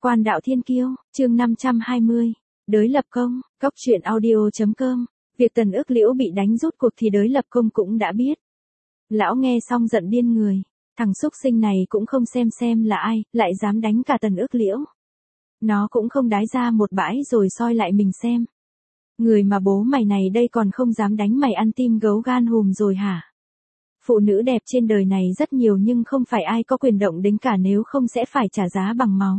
Quan đạo thiên kiêu, chương 520. Đới lập công, cóc truyện audio.com. Việc Tần Ước Liễu bị đánh rút cuộc thì Đới lập công cũng đã biết. Lão nghe xong giận điên người. Thằng súc sinh này cũng không xem là ai, lại dám đánh cả Tần Ước Liễu. Nó cũng không đái ra một bãi rồi soi lại mình xem. Người mà bố mày này đây còn không dám đánh mày ăn tim gấu gan hùm rồi hả? Phụ nữ đẹp trên đời này rất nhiều nhưng không phải ai có quyền động đến cả, nếu không sẽ phải trả giá bằng máu.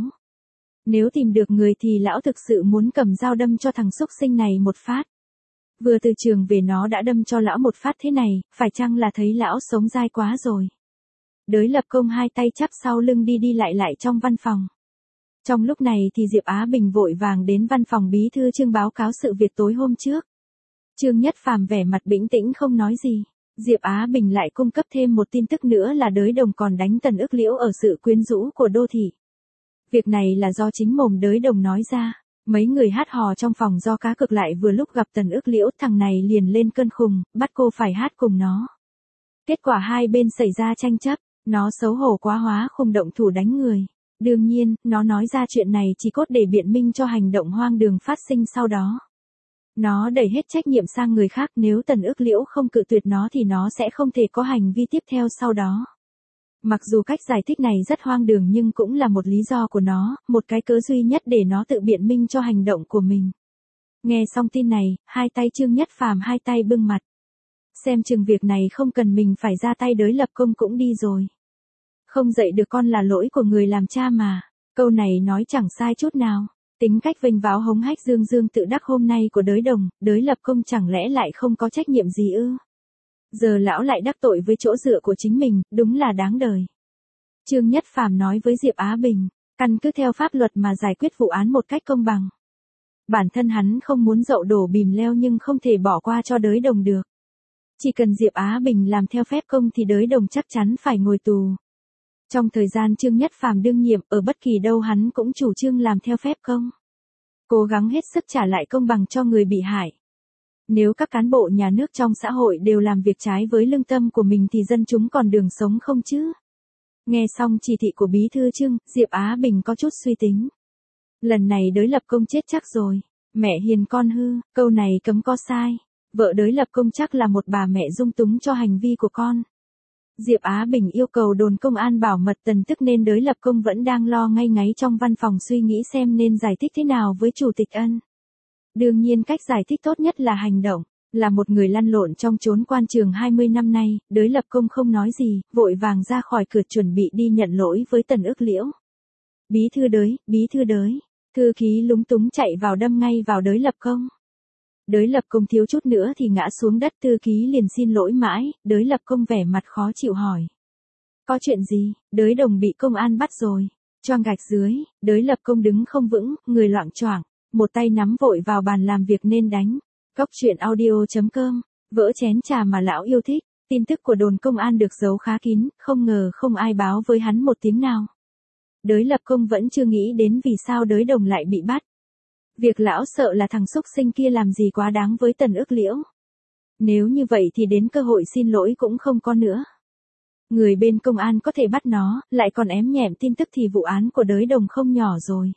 Nếu tìm được người thì lão thực sự muốn cầm dao đâm cho thằng súc sinh này một phát. Vừa từ trường về nó đã đâm cho lão một phát thế này, phải chăng là thấy lão sống dai quá rồi. Đới lập công hai tay chắp sau lưng đi lại trong văn phòng. Trong lúc này thì Diệp Á Bình vội vàng đến văn phòng bí thư Trương báo cáo sự việc tối hôm trước. Trương Nhất Phàm vẻ mặt bình tĩnh không nói gì. Diệp Á Bình lại cung cấp thêm một tin tức nữa là Đới Đồng còn đánh Tần Ước Liễu ở sự quyến rũ của đô thị. Việc này là do chính mồm Đới Đồng nói ra. Mấy người hát hò trong phòng do cá cược lại vừa lúc gặp Tần Ước Liễu, thằng này liền lên cơn khùng, bắt cô phải hát cùng nó. Kết quả hai bên xảy ra tranh chấp, nó xấu hổ quá hóa khùng động thủ đánh người. Đương nhiên, nó nói ra chuyện này chỉ cốt để biện minh cho hành động hoang đường phát sinh sau đó. Nó đẩy hết trách nhiệm sang người khác, nếu Tần Ước Liễu không cự tuyệt nó thì nó sẽ không thể có hành vi tiếp theo sau đó. Mặc dù cách giải thích này rất hoang đường nhưng cũng là một lý do của nó, một cái cớ duy nhất để nó tự biện minh cho hành động của mình. Nghe xong tin này, hai tay Trương Nhất Phàm hai tay bưng mặt. Xem chừng việc này không cần mình phải ra tay, Đới lập công cũng đi rồi. Không dạy được con là lỗi của người làm cha mà. Câu này nói chẳng sai chút nào. Tính cách vênh váo hống hách dương tự đắc hôm nay của Đới Đồng, Đới lập công chẳng lẽ lại không có trách nhiệm gì ư? Giờ lão lại đắc tội với chỗ dựa của chính mình, đúng là đáng đời. Trương Nhất Phàm nói với Diệp Á Bình, căn cứ theo pháp luật mà giải quyết vụ án một cách công bằng. Bản thân hắn không muốn dậu đổ bìm leo nhưng không thể bỏ qua cho Đới Đồng được. Chỉ cần Diệp Á Bình làm theo phép công thì Đới Đồng chắc chắn phải ngồi tù. Trong thời gian Trương Nhất Phàm đương nhiệm, ở bất kỳ đâu hắn cũng chủ trương làm theo phép công. Cố gắng hết sức trả lại công bằng cho người bị hại. Nếu các cán bộ nhà nước trong xã hội đều làm việc trái với lương tâm của mình thì dân chúng còn đường sống không chứ? Nghe xong chỉ thị của bí thư Trương, Diệp Á Bình có chút suy tính. Lần này Đới lập công chết chắc rồi. Mẹ hiền con hư, câu này cấm có sai. Vợ Đới lập công chắc là một bà mẹ dung túng cho hành vi của con. Diệp Á Bình yêu cầu đồn công an bảo mật Tần Tức nên Đới lập công vẫn đang lo ngay ngáy trong văn phòng suy nghĩ xem nên giải thích thế nào với Chủ tịch Ân. Đương nhiên cách giải thích tốt nhất là hành động. Là một người lăn lộn trong chốn quan trường 20 năm nay, Đới lập công không nói gì, vội vàng ra khỏi cửa chuẩn bị đi nhận lỗi với Tần Ước Liễu. Bí thư Đới. Thư ký lúng túng chạy vào đâm ngay vào Đới lập công. Đới lập công thiếu chút nữa thì ngã xuống đất, thư ký liền xin lỗi mãi, Đới lập công vẻ mặt khó chịu hỏi. Có chuyện gì? Đới Đồng bị công an bắt rồi. Choang gạch dưới, Đới lập công đứng không vững, người loạng choạng, một tay nắm vội vào bàn làm việc nên đánh. Cóc truyện audio.com, vỡ chén trà mà lão yêu thích. Tin tức của đồn công an được giấu khá kín, không ngờ không ai báo với hắn một tiếng nào. Đới lập công vẫn chưa nghĩ đến vì sao Đới Đồng lại bị bắt. Việc lão sợ là thằng súc sinh kia làm gì quá đáng với Tần Ước Liễu. Nếu như vậy thì đến cơ hội xin lỗi cũng không có nữa. Người bên công an có thể bắt nó, lại còn ém nhẹm tin tức thì vụ án của Đới Đồng không nhỏ rồi.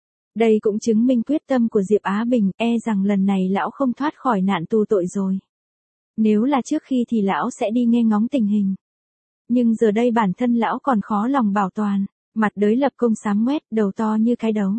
Đây cũng chứng minh quyết tâm của Diệp Á Bình, rằng lần này lão không thoát khỏi nạn tù tội rồi. Nếu là trước khi thì lão sẽ đi nghe ngóng tình hình. Nhưng giờ đây bản thân lão còn khó lòng bảo toàn, mặt Đới lập công xám ngoét, đầu to như cái đấu.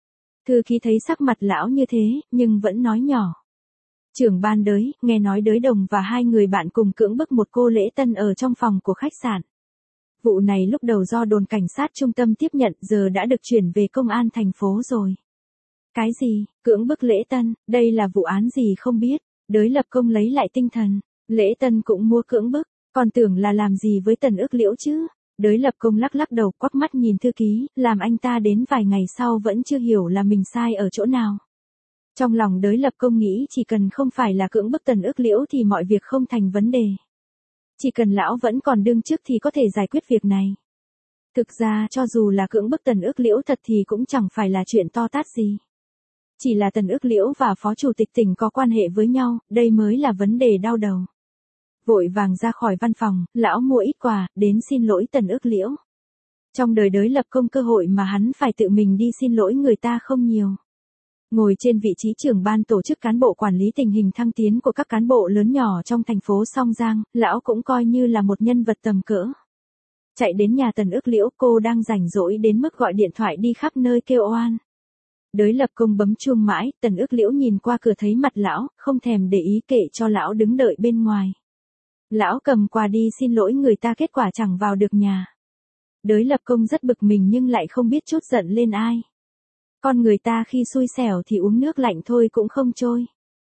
Thư ký thấy sắc mặt lão như thế, nhưng vẫn nói nhỏ. Trưởng ban Đới, nghe nói Đới Đồng và hai người bạn cùng cưỡng bức một cô lễ tân ở trong phòng của khách sạn. Vụ này lúc đầu do đồn cảnh sát trung tâm tiếp nhận, giờ đã được chuyển về công an thành phố rồi. Cái gì? Cưỡng bức lễ tân? Đây là vụ án gì không biết? Đới lập công lấy lại tinh thần. Lễ tân cũng mua cưỡng bức, còn tưởng là làm gì với Tần Ước Liễu chứ? Đới lập công lắc đầu quắc mắt nhìn thư ký, làm anh ta đến vài ngày sau vẫn chưa hiểu là mình sai ở chỗ nào. Trong lòng Đới lập công nghĩ chỉ cần không phải là cưỡng bức Tần Ước Liễu thì mọi việc không thành vấn đề. Chỉ cần lão vẫn còn đương chức thì có thể giải quyết việc này. Thực ra cho dù là cưỡng bức Tần Ước Liễu thật thì cũng chẳng phải là chuyện to tát gì. Chỉ là Tần Ước Liễu và Phó Chủ tịch tỉnh có quan hệ với nhau, đây mới là vấn đề đau đầu. Vội vàng ra khỏi văn phòng, lão mua ít quà, đến xin lỗi Tần Ước Liễu. Trong đời Đới Lập Công cơ hội mà hắn phải tự mình đi xin lỗi người ta không nhiều. Ngồi trên vị trí trưởng ban tổ chức cán bộ quản lý tình hình thăng tiến của các cán bộ lớn nhỏ trong thành phố Song Giang, lão cũng coi như là một nhân vật tầm cỡ. Chạy đến nhà Tần Ức Liễu, cô đang rảnh rỗi đến mức gọi điện thoại đi khắp nơi kêu oan. Đới Lập Công bấm chuông mãi, Tần Ức Liễu nhìn qua cửa thấy mặt lão, không thèm để ý kệ cho lão đứng đợi bên ngoài. Lão cầm quà đi xin lỗi người ta, kết quả chẳng vào được nhà. Đới Lập Công rất bực mình nhưng lại không biết trút giận lên ai. Con người ta khi xui xẻo thì uống nước lạnh thôi cũng không trôi.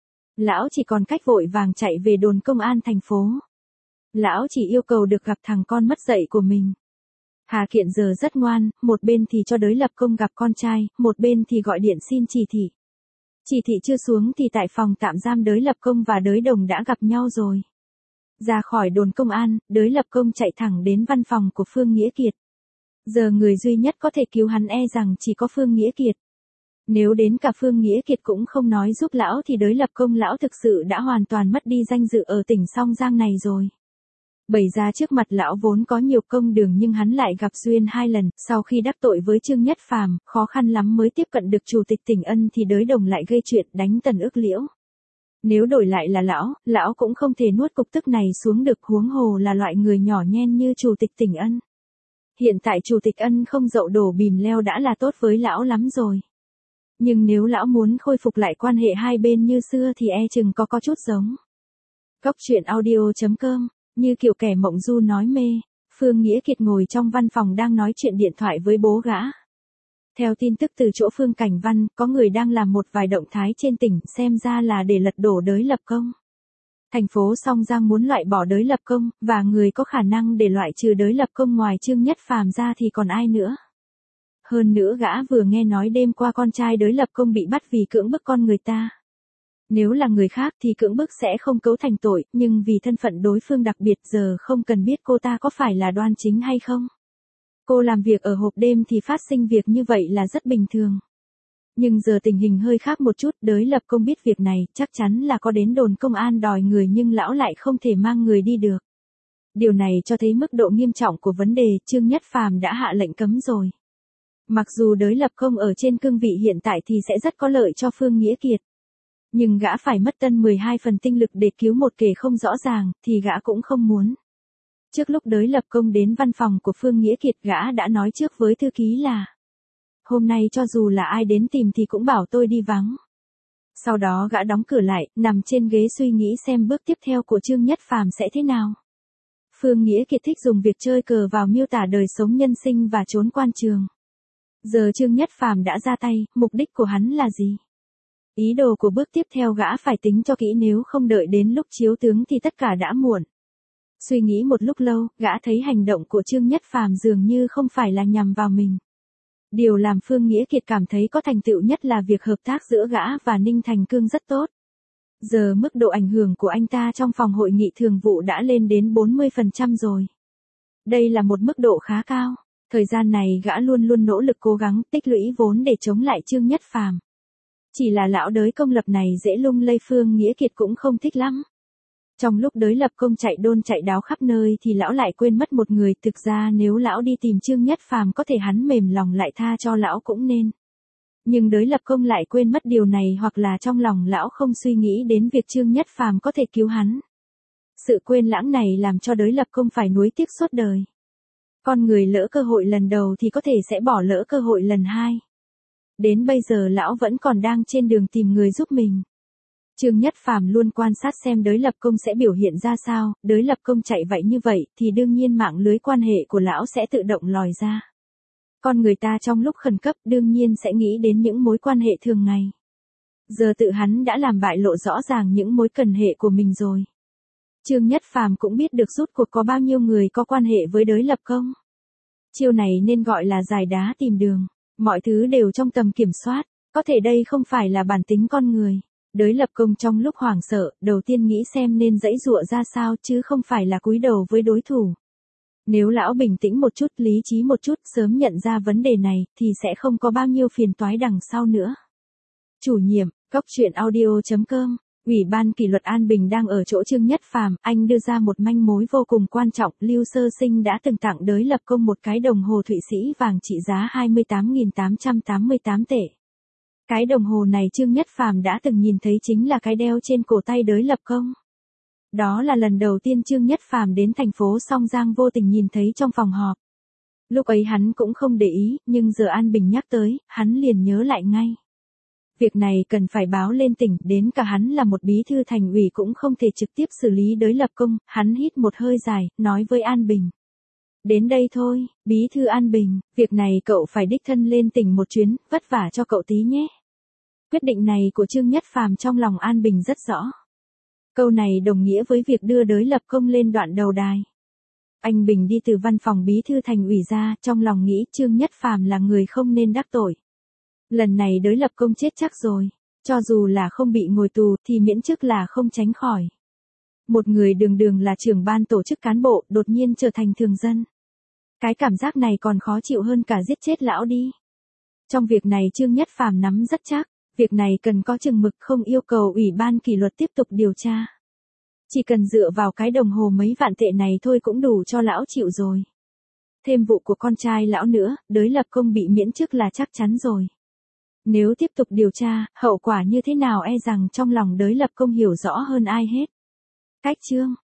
Lão chỉ còn cách vội vàng chạy về đồn công an thành phố. Lão chỉ yêu cầu được gặp thằng con mất dạy của mình. Hà Kiện giờ rất ngoan, một bên thì cho Đới Lập Công gặp con trai, một bên thì gọi điện xin chỉ thị. Chỉ thị chưa xuống thì tại phòng tạm giam Đới Lập Công và Đới Đồng đã gặp nhau rồi. Ra khỏi đồn công an, Đới Lập Công chạy thẳng đến văn phòng của Phương Nghĩa Kiệt. Giờ người duy nhất có thể cứu hắn e rằng chỉ có Phương Nghĩa Kiệt. Nếu đến cả Phương Nghĩa Kiệt cũng không nói giúp lão thì Đới Lập Công lão thực sự đã hoàn toàn mất đi danh dự ở tỉnh Song Giang này rồi. Bày ra trước mặt lão vốn có nhiều công đường nhưng hắn lại gặp duyên 2 lần, sau khi đắc tội với Trương Nhất Phàm, khó khăn lắm mới tiếp cận được chủ tịch tỉnh Ân thì Đới Đồng lại gây chuyện đánh Tần Ức Liễu. Nếu đổi lại là lão cũng không thể nuốt cục tức này xuống được, huống hồ là loại người nhỏ nhen như chủ tịch tỉnh Ân. Hiện tại chủ tịch Ân không dậu đổ bìm leo đã là tốt với lão lắm rồi. Nhưng nếu lão muốn khôi phục lại quan hệ hai bên như xưa thì e chừng có chút giống. Cóc truyện audio.com, như kiểu kẻ mộng du nói mê, Phương Nghĩa Kiệt ngồi trong văn phòng đang nói chuyện điện thoại với bố gã. Theo tin tức từ chỗ Phương Cảnh Văn, có người đang làm một vài động thái trên tỉnh, xem ra là để lật đổ Đới Lập Công. Thành phố Song Giang muốn loại bỏ Đới Lập Công, và người có khả năng để loại trừ Đới Lập Công ngoài Trương Nhất Phàm ra thì còn ai nữa. Hơn nữa gã vừa nghe nói đêm qua con trai Đới Lập Công bị bắt vì cưỡng bức con người ta. Nếu là người khác thì cưỡng bức sẽ không cấu thành tội, nhưng vì thân phận đối phương đặc biệt giờ không cần biết cô ta có phải là Đoan Chính hay không. Cô làm việc ở hộp đêm thì phát sinh việc như vậy là rất bình thường. Nhưng giờ tình hình hơi khác một chút, Đới Lập Công biết việc này, chắc chắn là có đến đồn công an đòi người nhưng lão lại không thể mang người đi được. Điều này cho thấy mức độ nghiêm trọng của vấn đề, Trương Nhất Phàm đã hạ lệnh cấm rồi. Mặc dù Đới Lập Công ở trên cương vị hiện tại thì sẽ rất có lợi cho Phương Nghĩa Kiệt. Nhưng gã phải mất tân 12 phần tinh lực để cứu một kẻ không rõ ràng, thì gã cũng không muốn. Trước lúc Đới Lập Công đến văn phòng của Phương Nghĩa Kiệt gã đã nói trước với thư ký là: hôm nay cho dù là ai đến tìm thì cũng bảo tôi đi vắng. Sau đó gã đóng cửa lại, nằm trên ghế suy nghĩ xem bước tiếp theo của Trương Nhất Phàm sẽ thế nào. Phương Nghĩa Kiệt thích dùng việc chơi cờ vào miêu tả đời sống nhân sinh và trốn quan trường. Giờ Trương Nhất Phàm đã ra tay, mục đích của hắn là gì? Ý đồ của bước tiếp theo gã phải tính cho kỹ, nếu không đợi đến lúc chiếu tướng thì tất cả đã muộn. Suy nghĩ một lúc lâu, gã thấy hành động của Trương Nhất Phàm dường như không phải là nhằm vào mình. Điều làm Phương Nghĩa Kiệt cảm thấy có thành tựu nhất là việc hợp tác giữa gã và Ninh Thành Cương rất tốt. Giờ mức độ ảnh hưởng của anh ta trong phòng hội nghị thường vụ đã lên đến 40% rồi. Đây là một mức độ khá cao. Thời gian này gã luôn luôn nỗ lực cố gắng tích lũy vốn để chống lại Trương Nhất Phàm. Chỉ là lão Đới công lập này dễ lung lay, Phương Nghĩa Kiệt cũng không thích lắm. Trong lúc Đới Lập Công chạy đôn chạy đáo khắp nơi thì lão lại quên mất một người, thực ra nếu lão đi tìm Trương Nhất Phàm có thể hắn mềm lòng lại tha cho lão cũng nên. Nhưng Đới Lập Công lại quên mất điều này, hoặc là trong lòng lão không suy nghĩ đến việc Trương Nhất Phàm có thể cứu hắn. Sự quên lãng này làm cho Đới Lập Công phải nuối tiếc suốt đời. Con người lỡ cơ hội lần đầu thì có thể sẽ bỏ lỡ cơ hội lần hai. Đến bây giờ lão vẫn còn đang trên đường tìm người giúp mình. Trương Nhất Phàm luôn quan sát xem Đới Lập Công sẽ biểu hiện ra sao, Đới Lập Công chạy vậy như vậy thì đương nhiên mạng lưới quan hệ của lão sẽ tự động lòi ra. Con người ta trong lúc khẩn cấp đương nhiên sẽ nghĩ đến những mối quan hệ thường ngày. Giờ tự hắn đã làm bại lộ rõ ràng những mối cần hệ của mình rồi. Trương Nhất Phàm cũng biết được rốt cuộc có bao nhiêu người có quan hệ với Đới Lập Công. Chiêu này nên gọi là giải đá tìm đường. Mọi thứ đều trong tầm kiểm soát. Có thể đây không phải là bản tính con người. Đới Lập Công trong lúc hoảng sợ, đầu tiên nghĩ xem nên giãy giụa ra sao chứ không phải là cúi đầu với đối thủ. Nếu lão bình tĩnh một chút, lý trí một chút, sớm nhận ra vấn đề này, thì sẽ không có bao nhiêu phiền toái đằng sau nữa. Chủ nhiệm, cóc truyện audio.com Ủy ban kỷ luật An Bình đang ở chỗ Trương Nhất Phàm, anh đưa ra một manh mối vô cùng quan trọng, Lưu Sơ Sinh đã từng tặng Đới Lập Công một cái đồng hồ Thụy Sĩ vàng trị giá 28.888 tệ. Cái đồng hồ này Trương Nhất Phàm đã từng nhìn thấy chính là cái đeo trên cổ tay Đới Lập Công. Đó là lần đầu tiên Trương Nhất Phàm đến thành phố Song Giang vô tình nhìn thấy trong phòng họp. Lúc ấy hắn cũng không để ý, nhưng giờ An Bình nhắc tới, hắn liền nhớ lại ngay. Việc này cần phải báo lên tỉnh, đến cả hắn là một bí thư thành ủy cũng không thể trực tiếp xử lý Đới Lập Công, hắn hít một hơi dài, nói với An Bình. Đến đây thôi, bí thư An Bình, việc này cậu phải đích thân lên tỉnh một chuyến, vất vả cho cậu tí nhé. Quyết định này của Trương Nhất Phàm trong lòng An Bình rất rõ. Câu này đồng nghĩa với việc đưa Đới Lập Công lên đoạn đầu đài. Anh Bình đi từ văn phòng bí thư thành ủy ra, trong lòng nghĩ Trương Nhất Phàm là người không nên đắc tội. Lần này Đới Lập Công chết chắc rồi, cho dù là không bị ngồi tù thì miễn chức là không tránh khỏi. Một người đường đường là trưởng ban tổ chức cán bộ đột nhiên trở thành thường dân. Cái cảm giác này còn khó chịu hơn cả giết chết lão đi. Trong việc này Trương Nhất Phàm nắm rất chắc, việc này cần có chừng mực, không yêu cầu Ủy ban kỷ luật tiếp tục điều tra. Chỉ cần dựa vào cái đồng hồ mấy vạn tệ này thôi cũng đủ cho lão chịu rồi. Thêm vụ của con trai lão nữa, Đới Lập Công bị miễn chức là chắc chắn rồi. Nếu tiếp tục điều tra, hậu quả như thế nào e rằng trong lòng Đới Lập Công hiểu rõ hơn ai hết. Cách chương